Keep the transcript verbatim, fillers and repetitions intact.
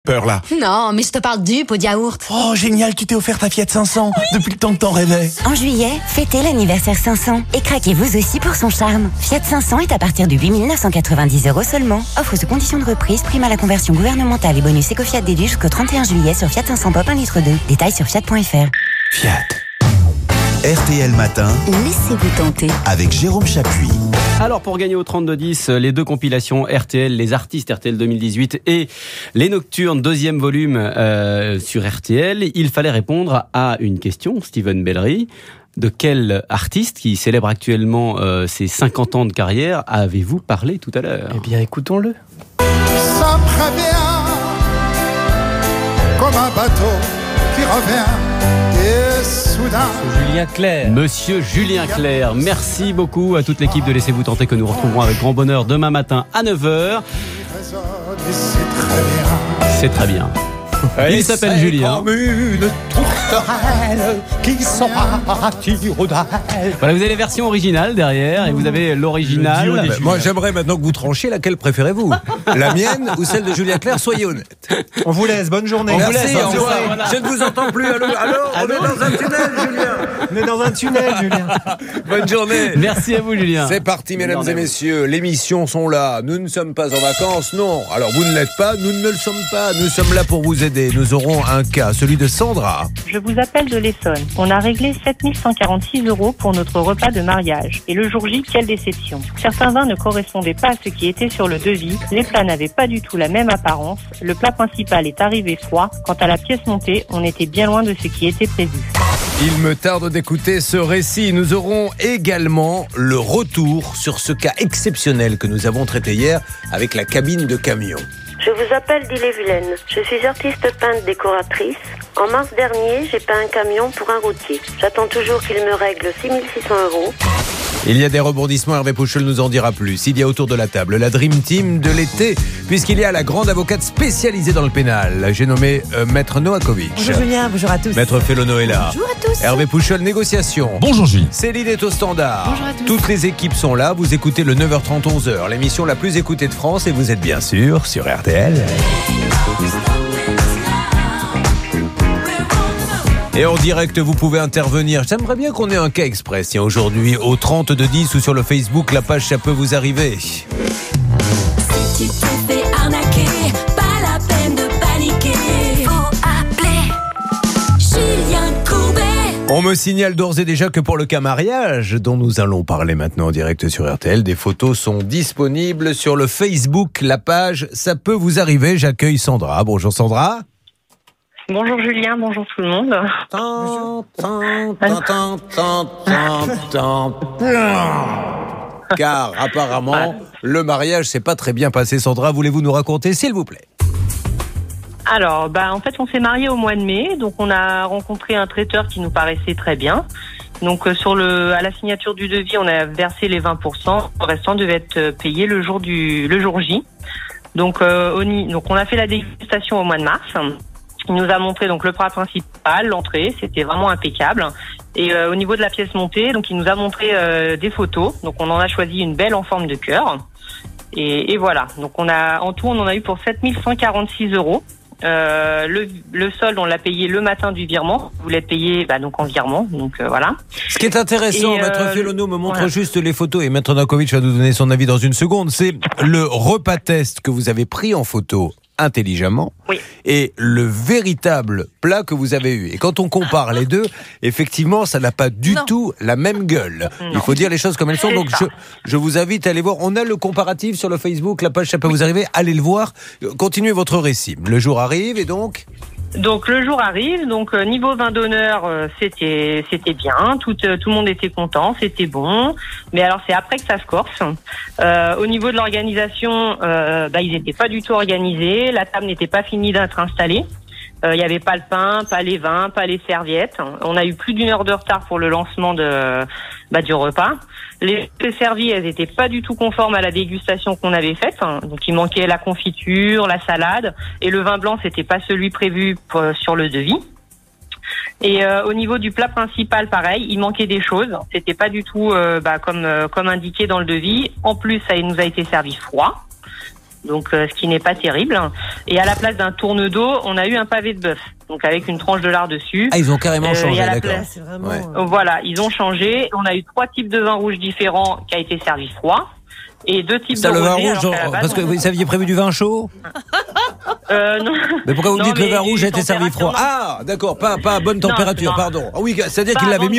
Peur là. Non, mais je te parle du pot de yaourt. Oh génial, tu t'es offert ta Fiat cinq cents depuis le temps que t'en rêvais. En juillet, fêtez l'anniversaire cinq cents et craquez vous aussi pour son charme. Fiat cinq cents est à partir de huit mille neuf cent quatre-vingt-dix euros seulement. Offre sous conditions de reprise, prime à la conversion gouvernementale et bonus éco-Fiat déduit jusqu'au trente et un juillet sur Fiat cinq cents Pop un litre deux. Détails sur fiat point f r. Fiat. R T L Matin. Laissez-vous tenter. Avec Jérôme Chapuis. Alors pour gagner au trente-deux dix, les deux compilations R T L, les artistes R T L deux mille dix-huit et les Nocturnes, deuxième volume euh, sur R T L, il fallait répondre à une question, Steven Bellery. De quel artiste qui célèbre actuellement euh, ses cinquante ans de carrière avez-vous parlé tout à l'heure ? Eh bien écoutons-le. Ça prévient comme un bateau qui revient et soudain. Julien Clerc. Monsieur Julien Clerc, merci beaucoup à toute l'équipe de Laissez-vous tenter que nous retrouverons avec grand bonheur demain matin à neuf heures. C'est très bien. C'est très bien. Il s'appelle Julien. Comme une tourterelle qui sera à tire d'elle. Voilà, vous avez les versions originales derrière et vous avez l'original. Bah, moi, j'aimerais maintenant que vous tranchiez laquelle préférez-vous, la mienne ou celle de Julien Clerc. Soyez honnête. On vous laisse, bonne journée. On Merci, vous laisse, au hein, revoir. voilà. Je ne vous entends plus. Allô, allô, on est dans un tunnel, Julien. On est dans un tunnel, Julien. Bonne journée. Merci à vous, Julien. C'est parti, mesdames et messieurs. Les missions sont là. Nous ne sommes pas en vacances, non. Alors, vous ne l'êtes pas, nous ne le sommes pas. Nous sommes là pour vous aider. Nous aurons un cas, celui de Sandra. Je vous appelle de l'Essonne. On a réglé sept mille cent quarante-six euros pour notre repas de mariage. Et le jour J, quelle déception. Certains vins ne correspondaient pas à ce qui était sur le devis. Les plats n'avaient pas du tout la même apparence. Le plat principal est arrivé froid. Quant à la pièce montée, on était bien loin de ce qui était prévu. Il me tarde d'écouter ce récit. Nous aurons également le retour sur ce cas exceptionnel que nous avons traité hier avec la cabine de camion. Je vous appelle d'Ille-et-Vilaine. Je suis artiste peintre décoratrice. En mars dernier, j'ai peint un camion pour un routier. J'attends toujours qu'il me règle six mille six cents euros. Il y a des rebondissements, Hervé Pouchol nous en dira plus. Il y a autour de la table la Dream Team de l'été, puisqu'il y a la grande avocate spécialisée dans le pénal. J'ai nommé euh, Maître Noakovic. Bonjour Julien, bonjour à tous. Maître Félono est là. Bonjour à tous. Hervé Pouchol, négociation. Bonjour Julie. Céline est au standard. Bonjour à tous. Toutes les équipes sont là. Vous écoutez le neuf heures trente, onze heures, l'émission la plus écoutée de France, et vous êtes bien sûr sur R T L. Et en direct, vous pouvez intervenir. J'aimerais bien qu'on ait un cas express. Tiens, aujourd'hui, au trente-deux dix ou sur le Facebook, la page, ça peut vous arriver. Si tu te fais arnaquer, pas la peine de paniquer. Faut appeler Julien Courbet. On me signale d'ores et déjà que pour le cas mariage, dont nous allons parler maintenant en direct sur R T L, des photos sont disponibles sur le Facebook, la page, ça peut vous arriver. J'accueille Sandra. Bonjour Sandra. Bonjour Julien, bonjour tout le monde. Tant, tant, tant, tant, tant, tant, tant. Car apparemment, le mariage s'est pas très bien passé. Sandra, voulez-vous nous raconter, s'il vous plaît ? Alors, bah, en fait, on s'est mariés au mois de mai, donc on a rencontré un traiteur qui nous paraissait très bien. Donc, euh, sur le, à la signature du devis, on a versé les vingt pour cent. Le restant devait être payé le jour du, le jour J. Donc, euh, on y, donc, on a fait la dégustation au mois de mars. Il nous a montré donc le plat principal, l'entrée, c'était vraiment impeccable. Et euh, au niveau de la pièce montée, donc il nous a montré euh, des photos. Donc on en a choisi une belle en forme de cœur. Et, et voilà. Donc on a en tout on en a eu pour sept mille cent quarante-six euros. Euh, le, le solde, on l'a payé le matin du virement. Vous l'avez payé bah, donc en virement. Donc euh, voilà. Ce qui est intéressant, et, Maître euh, Félono me montre voilà. juste les photos et Maître Noakovic va nous donner son avis dans une seconde. C'est le repas test que vous avez pris en photo intelligemment oui. et le véritable plat que vous avez eu. Et quand on compare les deux, effectivement, ça n'a pas du Non. tout la même gueule. Non. Il faut dire les choses comme elles sont. C'est Donc ça. je, je vous invite à aller voir. On a le comparatif sur le Facebook, la page ça peut vous arriver. Allez le voir. Continuez votre récit. Le jour arrive et donc Donc le jour arrive, donc euh, niveau vin d'honneur, euh, c'était c'était bien, tout euh, tout le monde était content, c'était bon. Mais alors c'est après que ça se corse. Euh, au niveau de l'organisation, euh, bah ils étaient pas du tout organisés, la table n'était pas finie d'être installée. Il euh, y avait pas le pain, pas les vins, pas les serviettes. On a eu plus d'une heure de retard pour le lancement de bah, du repas. Les servis, elles étaient pas du tout conformes à la dégustation qu'on avait faite. Donc il manquait la confiture, la salade et le vin blanc, c'était pas celui prévu pour, sur le devis. Et euh, au niveau du plat principal, pareil, il manquait des choses. C'était pas du tout euh, bah, comme euh, comme indiqué dans le devis. En plus, ça nous a été servi froid. Donc, euh, ce qui n'est pas terrible. Et à la place d'un tourne d'eau, on a eu un pavé de bœuf. Donc, avec une tranche de lard dessus. Ah, ils ont carrément Euh, changé, et à la d'accord. place- C'est vraiment. Ouais. Euh, Voilà, ils ont changé. On a eu trois types de vin rouge différents qui a été servi froid. Et deux types Ça, de le vin rosé, rouge, alors genre, qu'à la base, parce que on- vous aviez prévu du vin chaud? Euh, non. Mais pourquoi vous me Non, dites que le mais vin rouge a été servi température, froid? non. Ah, d'accord, pas, pas à bonne température, non. pardon. Ah oui, c'est-à-dire Pas qu'il à l'avait bonne mis